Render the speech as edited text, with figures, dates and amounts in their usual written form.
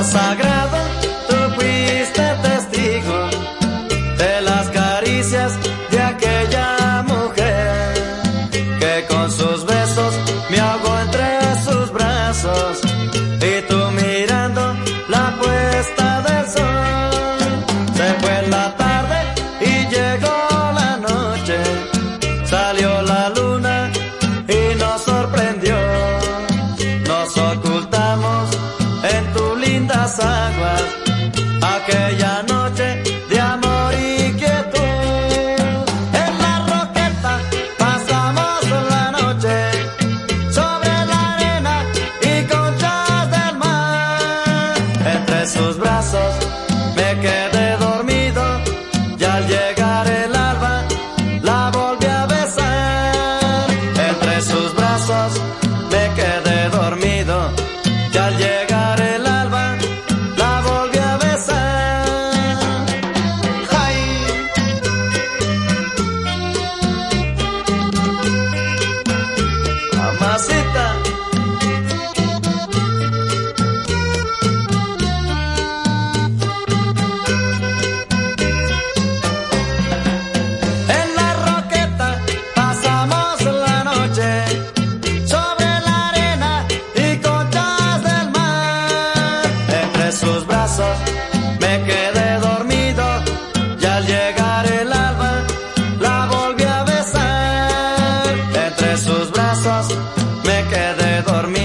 sagrado, tú fuiste testigo de las caricias de aquella mujer que con sus besos me ahogó entre sus brazos, y tú mirando la puesta del sol. Se fue la tarde y llegó la noche, salió la luna y nos sorprendió. Nos ocultamos en tus lindas aguas aquella noche de amor y quietud. En la roqueta pasamos la noche sobre la arena y conchas del mar. Entre sus brazos me quedé dormido y al llegar el alba la volví a besar. Entre sus brazos me quedé dormido y al llegar el alba la volví a besar. ¡Ay! Mamacita. En la roqueta pasamos la noche sobre la arena y conchas del mar. Entre sus brazos me quedé dormido y al llegar el alba la volví a besar. Entre sus brazos me quedé dormido